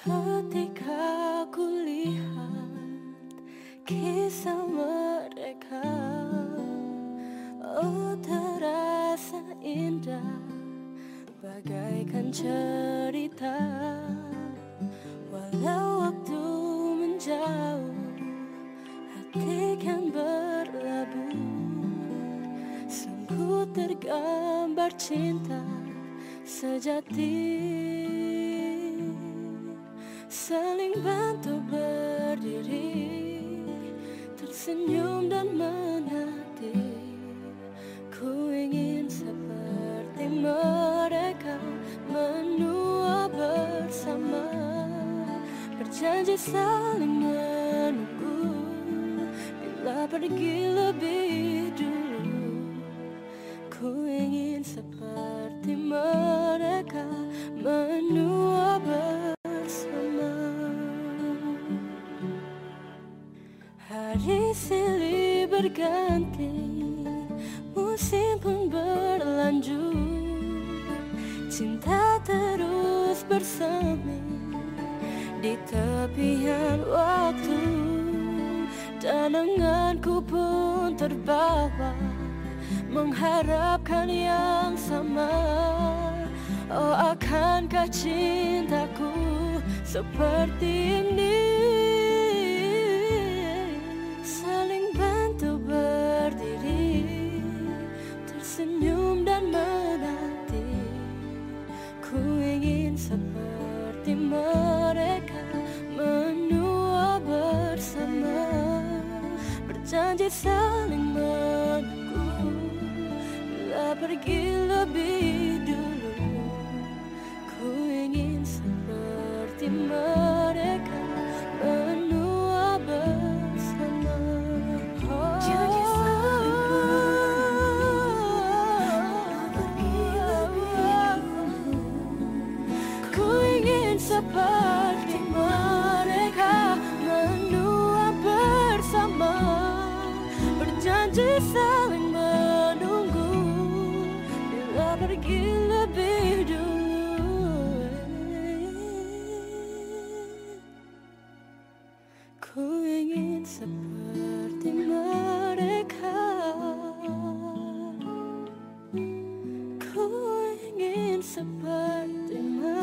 Ketika ku lihat kisah mereka, oh terasa indah bagaikan cerita. Walau waktu menjauh, hati kan berlabuh. Sungguh tergambar cinta sejati, saling bantu berdiri, tersenyum dan menanti. Ku ingin seperti mereka, menua bersama, berjanji saling menunggu bila pergi lebih dulu. Ku ingin seperti mereka, menua bersama. Hari silih berganti, musim pun berlanjut, cinta terus bersemi di tepian waktu. Dan lenganku pun terbawa mengharapkan yang sama. Oh, akankah cintaku seperti ini? Saling bantu berdiri, tersenyum dan menanti. Ku ingin seperti mereka, menua bersama, berjanji saling menunggu bila pergi lebih dulu. Ku ingin seperti mereka, menua bersama. Janji saling menunggu bila pergi lebih dulu. Ku ingin seperti mereka, menua bersama, berjanji saling menunggu bila pergi lebih dulu. Ku ingin seperti mereka, ku ingin seperti mereka.